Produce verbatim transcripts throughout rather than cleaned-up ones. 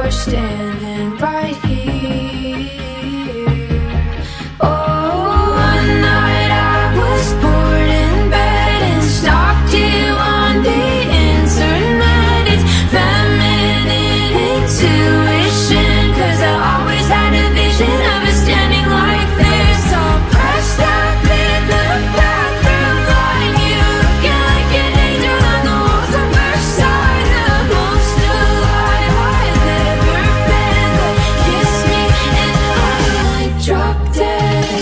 you're standing right here. Oh, one night I was bored in bed and stalked you on the internet. It's feminine intuition, 'cause I always had a vision of us standing like this, all pressed up in the bathroom line. You looking like an angel on the walls on Versailles, the most alive I've ever been. But kiss me and I might drop dead.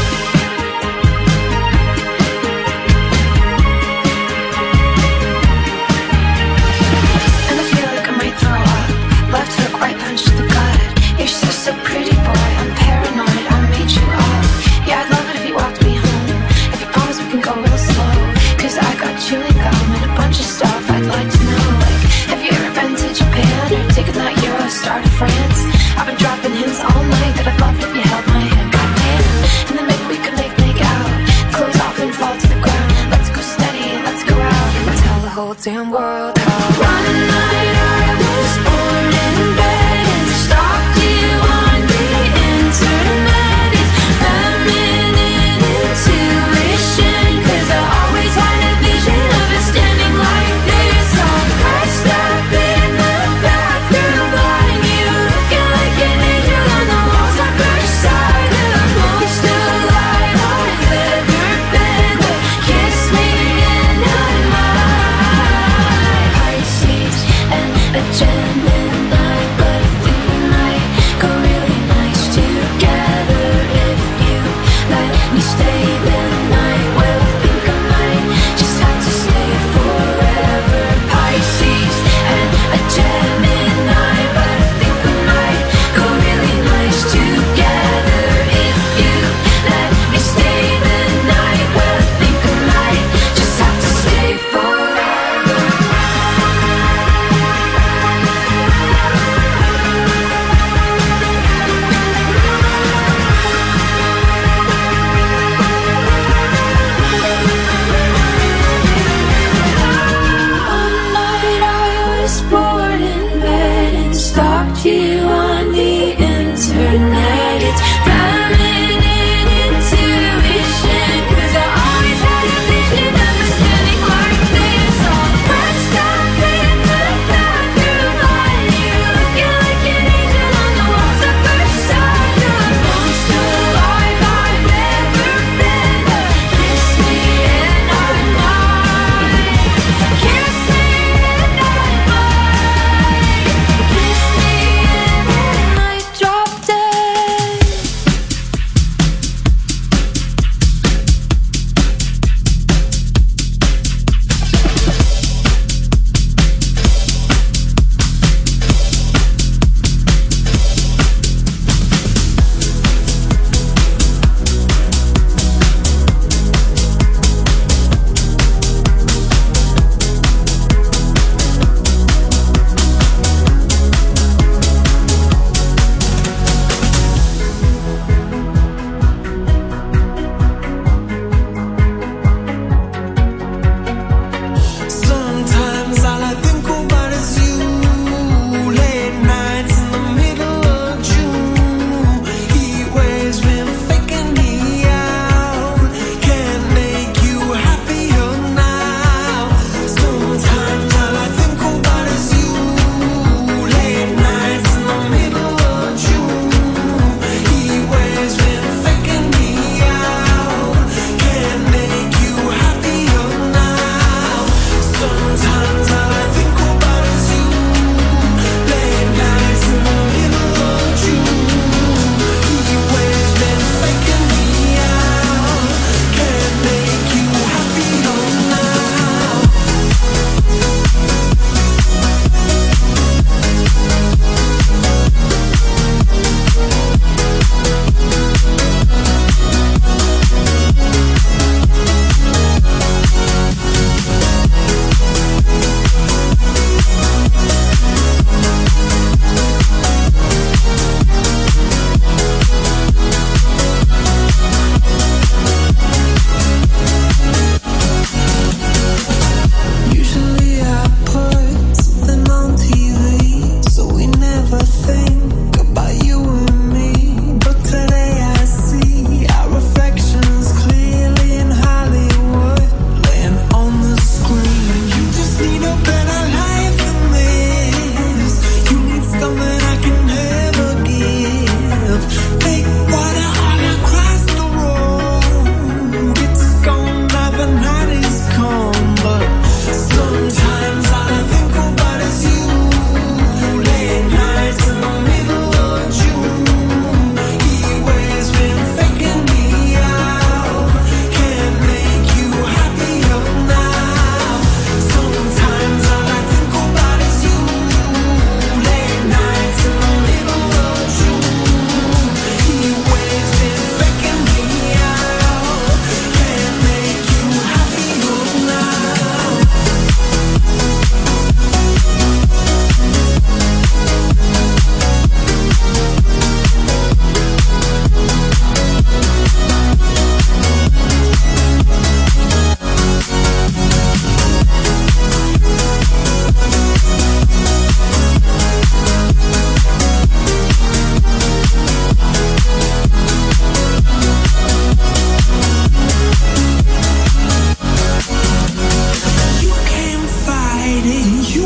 And I feel like I might throw up. Left hook, right punch to the gut. You're so, so pretty, boy. I'm paranoid, I made you up. Yeah, I'd love it if you walked me home. If you promise we can go real slow, 'cause I got chewing gum and a bunch of stuff I'd like to know. Like, have you ever been to Japan or taken that Eurostar to France? I've been dropping hints all night that I'd love if you held my hand. Goddamn. And then maybe we could make make out. Clothes off and fall to the ground. Let's go steady, let's go out and tell the whole damn world how. One night I was bored in bed and stalked you on the internet. It's feminine intuition, 'cause I always had a vision of us standing like this, all pressed up in the bathroom line. You looking like an angel on the walls on Versailles, the most alive I've ever been. But kiss me and I might. Pisces and a Gemini, but I think we might go really nice together if you let me stay the night. Well, I think I might just have to stay forever. Pisces and a Gemini, but I think we might go really nice together if you let me stay the night. Well, I think I might just have to stay forever. One night I was bored in bed and stalked you on the internet. It's feminine intuition, 'cause I always had a vision of us standing like this, all pressed up in the bathroom line. You looking like an angel on the walls of Versailles, the most alive I've ever been. But kiss me and I might. Kiss me and I might. Kiss me and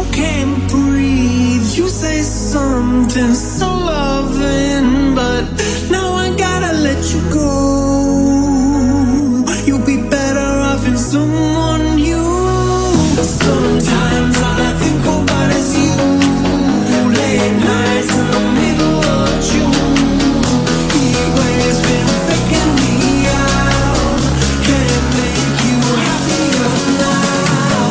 can't breathe. You say something so loving, but now I gotta let you go. You'll be better off in someone new. Sometimes all I think about is you. Late nights in the middle of June. Heat waves been faking me out. Can't make you happier now.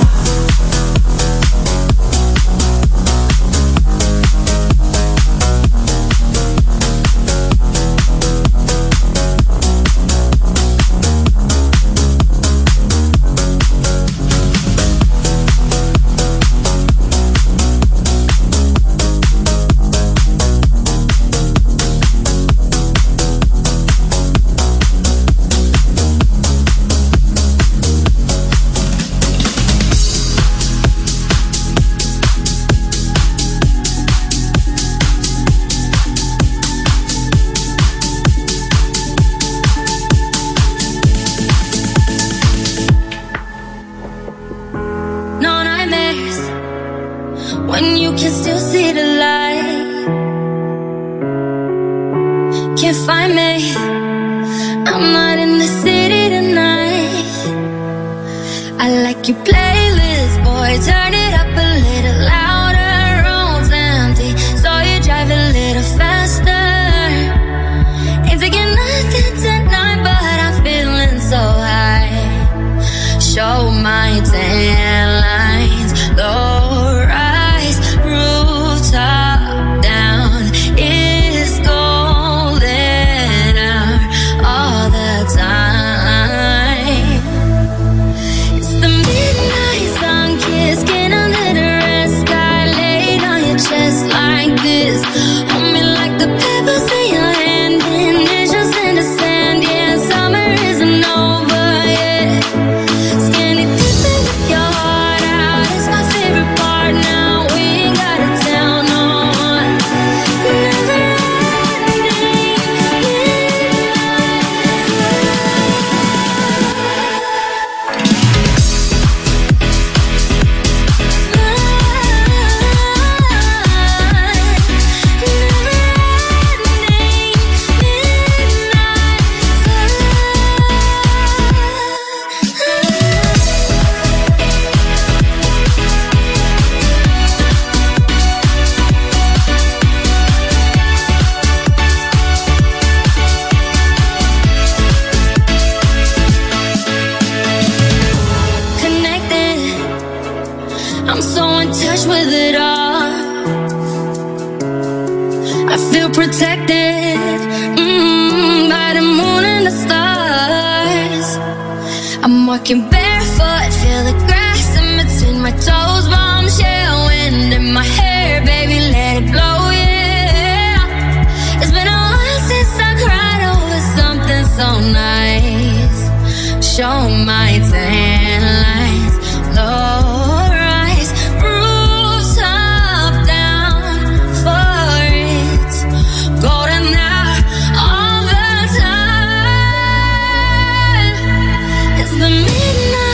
Midnight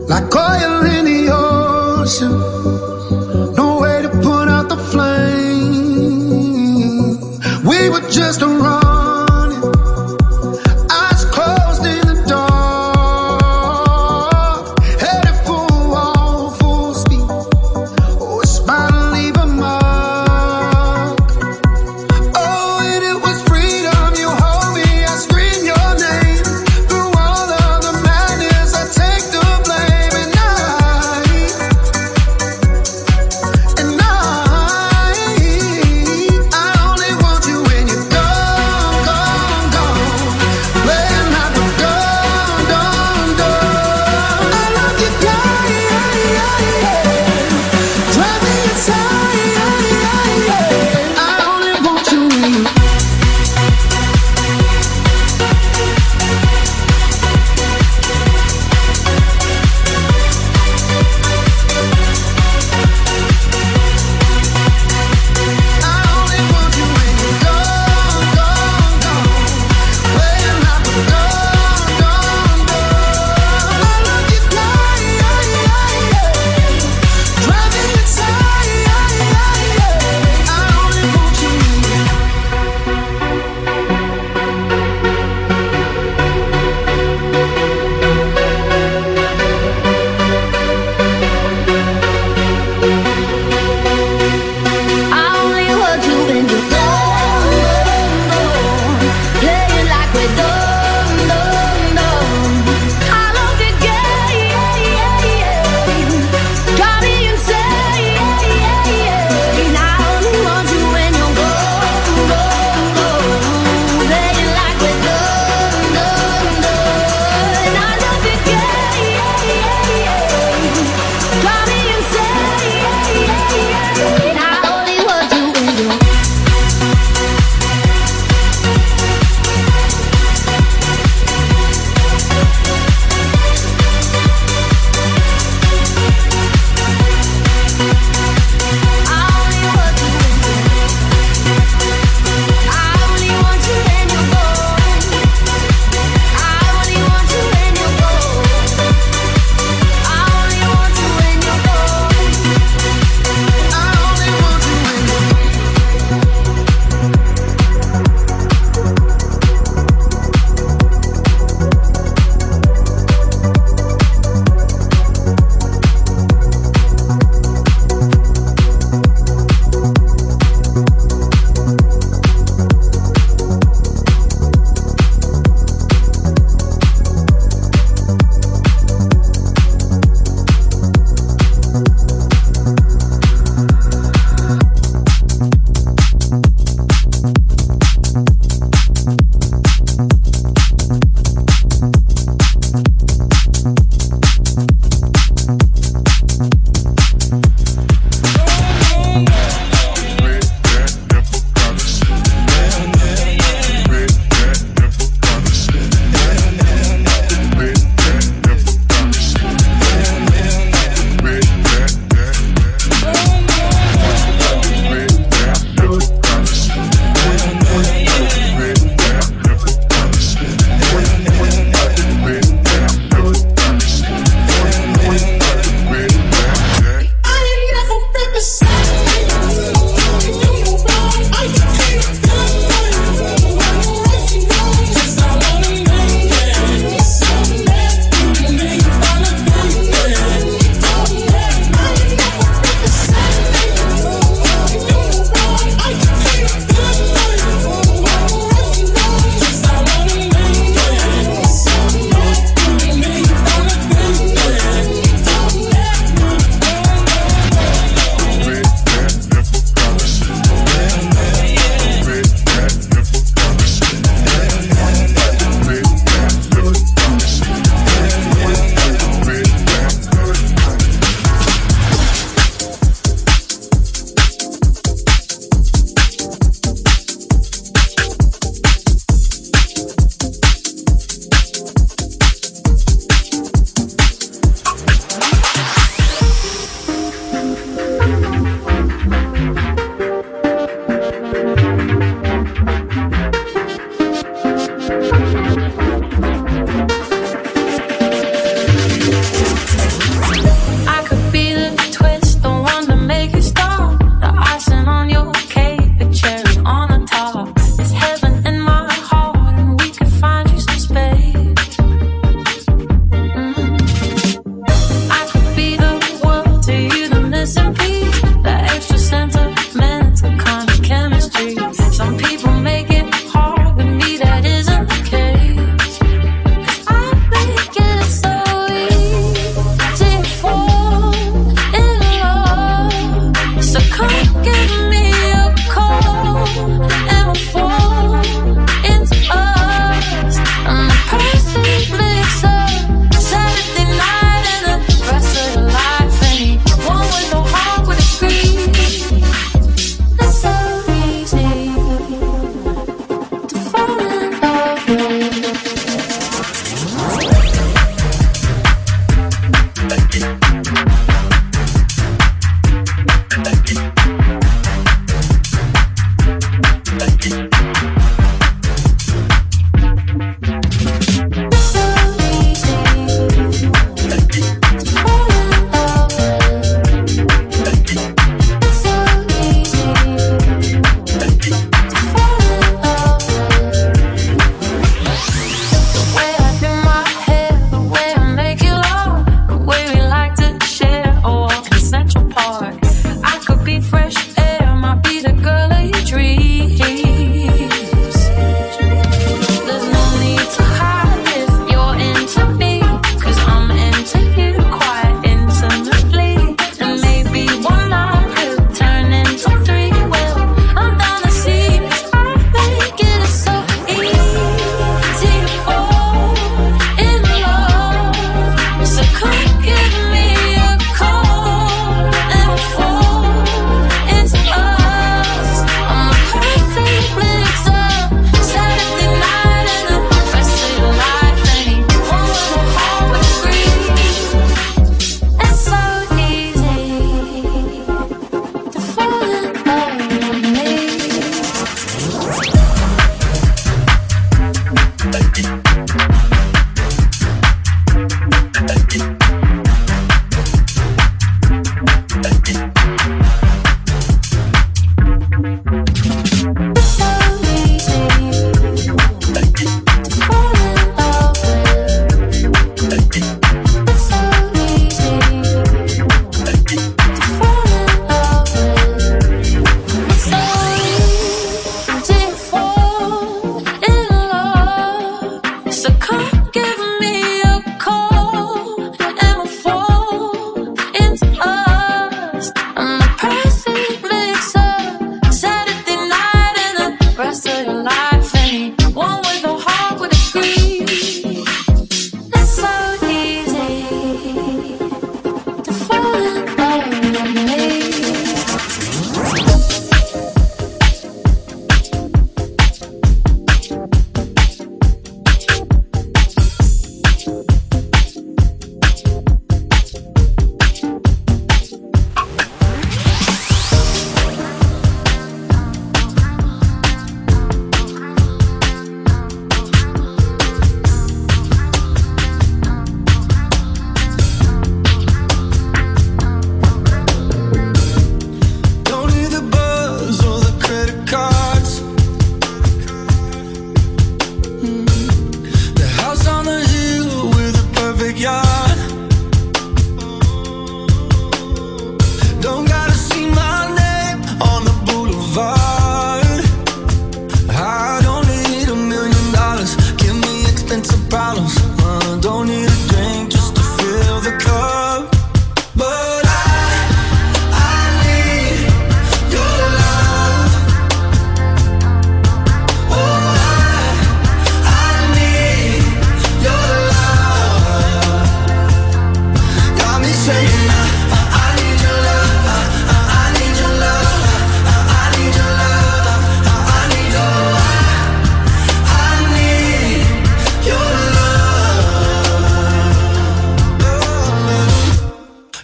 like oil in the ocean. No way to put out the flame. We were just running, eyes closed in the dark, headed for a wall full speed. Oh, it's bound to leave a mark. Oh, and it was freedom. You hold me, I scream your name. Through all of the madness, I take the blame. And I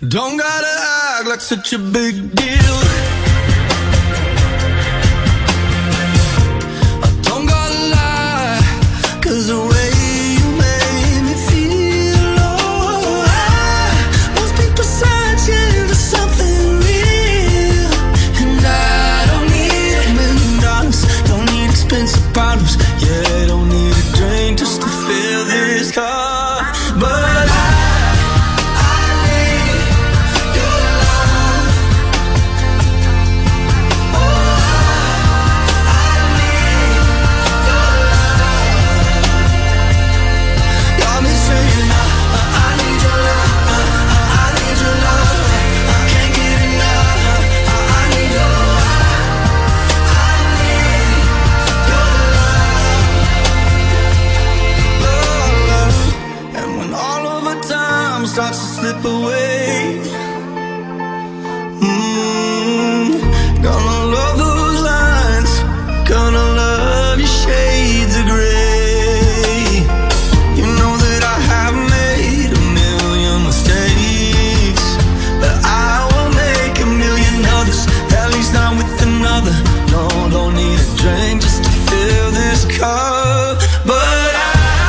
Don't gotta act like such a big deal. I don't gotta lie, 'cause the way you made me feel, oh, I must be searching for something real. And I don't need a million dollars, don't need expensive problems, yeah, don't need a drink just to fill this cup. But I starts to slip away. Mm, gonna love those lines, gonna love your shades of gray. You know that I have made a million mistakes, but I won't make a million others, at least not with another. No, don't need a drink just to fill this cup. But I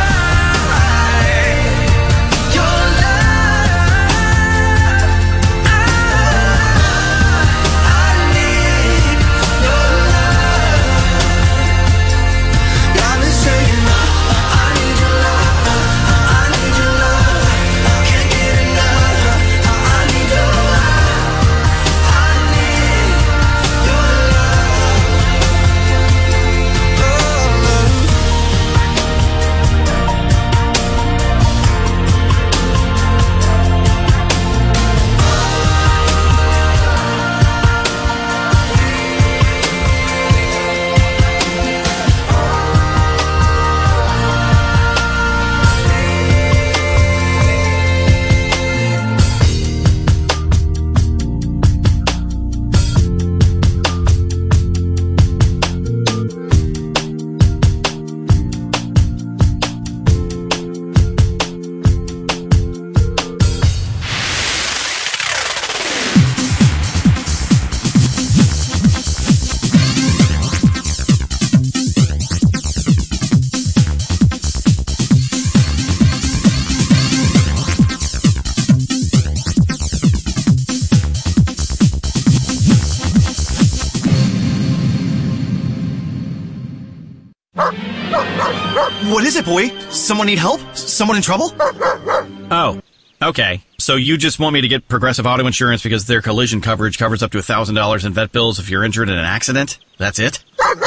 What is it, boy? Someone need help? Someone in trouble? Oh, okay. So you just want me to get Progressive Auto Insurance because their collision coverage covers up to one thousand dollars in vet bills if you're injured in an accident? That's it?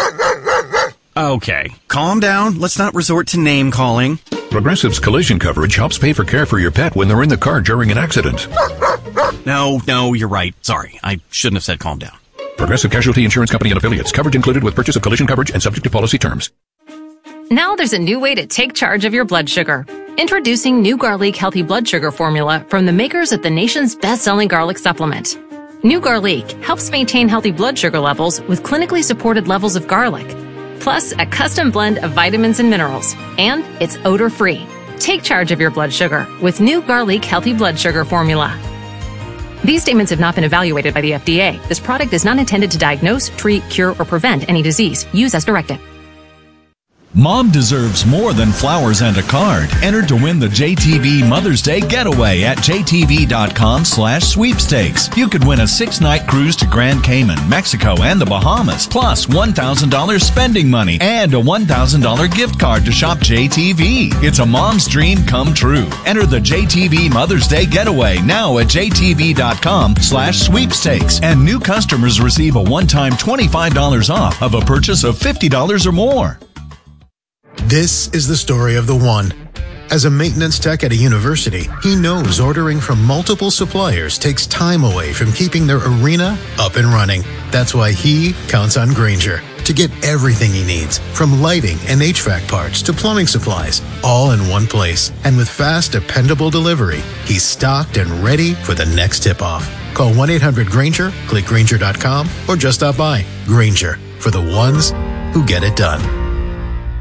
Okay. Calm down. Let's not resort to name calling. Progressive's collision coverage helps pay for care for your pet when they're in the car during an accident. No, no, you're right. Sorry. I shouldn't have said calm down. Progressive Casualty Insurance Company and Affiliates. Coverage included with purchase of collision coverage and subject to policy terms. Now there's a new way to take charge of your blood sugar. Introducing New Garlic Healthy Blood Sugar Formula from the makers of the nation's best-selling garlic supplement. New Garlic helps maintain healthy blood sugar levels with clinically supported levels of garlic, plus a custom blend of vitamins and minerals, and it's odor-free. Take charge of your blood sugar with New Garlic Healthy Blood Sugar Formula. These statements have not been evaluated by the F D A. This product is not intended to diagnose, treat, cure, or prevent any disease. Use as directed. Mom deserves more than flowers and a card. Enter to win the J T V Mother's Day Getaway at J T V dot com slash sweepstakes. You could win a six-night cruise to Grand Cayman, Mexico, and the Bahamas, plus one thousand dollars spending money and a one thousand dollars gift card to shop J T V. It's a mom's dream come true. Enter the J T V Mother's Day Getaway now at J T V dot com slash sweepstakes. And new customers receive a one-time twenty-five dollars off of a purchase of fifty dollars or more. This is the story of the one. As a maintenance tech at a university, he knows ordering from multiple suppliers takes time away from keeping their arena up and running. That's why he counts on Grainger to get everything he needs, from lighting and H V A C parts to plumbing supplies, all in one place. And with fast, dependable delivery, he's stocked and ready for the next tip-off. Call one eight hundred Grainger, click Grainger dot com, or just stop by. Grainger, for the ones who get it done.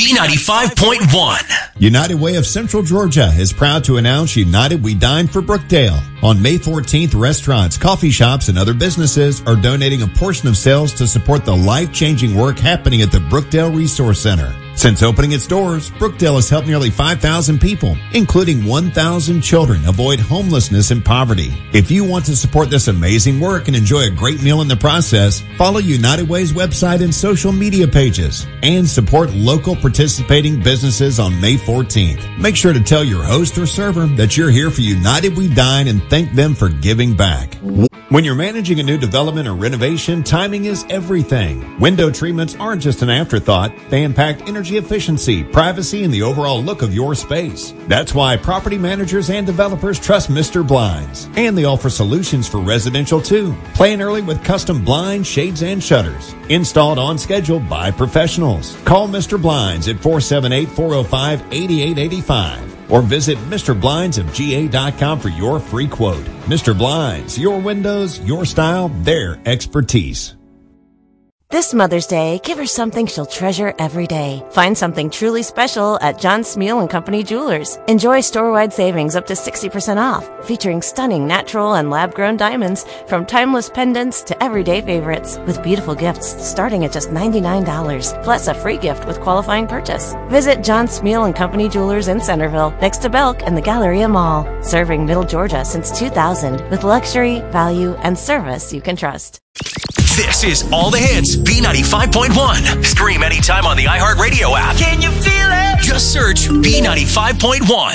B ninety-five point one. United Way of Central Georgia is proud to announce United We Dine for Brookdale. On May fourteenth, restaurants, coffee shops, and other businesses are donating a portion of sales to support the life-changing work happening at the Brookdale Resource Center. Since opening its doors, Brookdale has helped nearly five thousand people, including one thousand children, avoid homelessness and poverty. If you want to support this amazing work and enjoy a great meal in the process, follow United Way's website and social media pages, and support local participating businesses on May fourteenth. Make sure to tell your host or server that you're here for United We Dine and thank them for giving back. When you're managing a new development or renovation, timing is everything. Window treatments aren't just an afterthought. They impact energy efficiency, privacy, and the overall look of your space. That's why property managers and developers trust Mister Blinds. And they offer solutions for residential too. Plan early with custom blinds, shades, and shutters. Installed on schedule by professionals. Call Mister Blinds at four seven eight, four oh five, eight eight eight five. Or visit Mister Blinds of G A dot com for your free quote. Mister Blinds, your windows, your style, their expertise. This Mother's Day, give her something she'll treasure every day. Find something truly special at John Smeal and Company Jewelers. Enjoy store-wide savings up to sixty percent off, featuring stunning natural and lab-grown diamonds from timeless pendants to everyday favorites, with beautiful gifts starting at just ninety-nine dollars, plus a free gift with qualifying purchase. Visit John Smeal and Company Jewelers in Centerville, next to Belk and the Galleria Mall. Serving Middle Georgia since two thousand, with luxury, value, and service you can trust. This is All the Hits, B ninety-five point one. Stream anytime on the iHeartRadio app. Can you feel it? Just search B ninety-five point one.